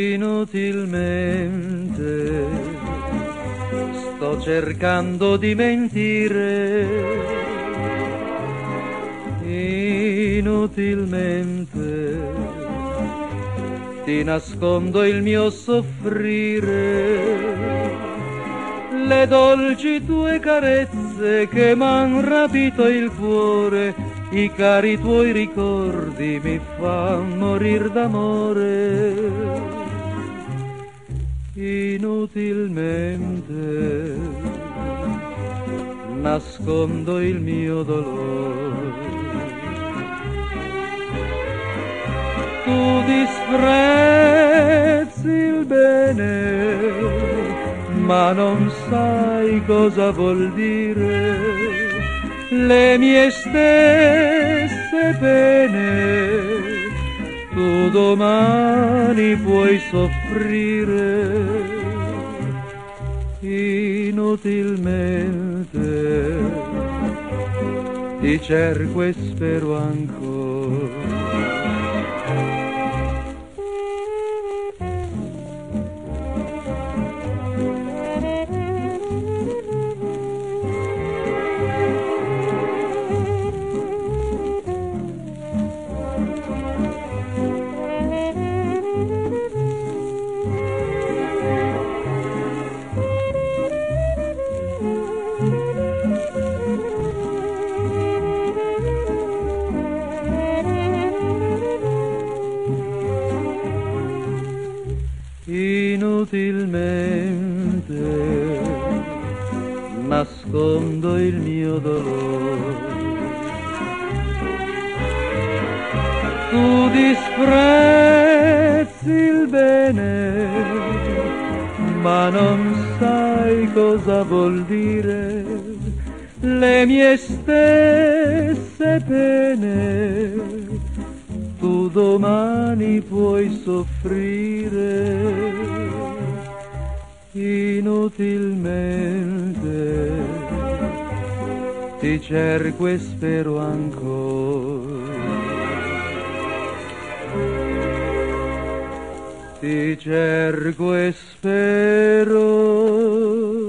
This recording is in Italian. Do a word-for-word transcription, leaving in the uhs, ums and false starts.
Inutilmente sto cercando di mentire, inutilmente ti nascondo il mio soffrire, le dolci tue carezze che m'han rapito il cuore, i cari tuoi ricordi mi fan morir d'amore. Inutilmente nascondo il mio dolore. Tu disprezzi il bene, ma non sai cosa vuol dire le mie stesse pene. Tu domani puoi soffrire, inutilmente ti cerco e spero ancora. Inutilmente nascondo il mio dolore. Tu disprezzi il bene, ma non sai cosa vuol dire le mie stesse pene. Tu domani puoi soffrire, inutilmente ti cerco e spero ancora. Ti cerco e spero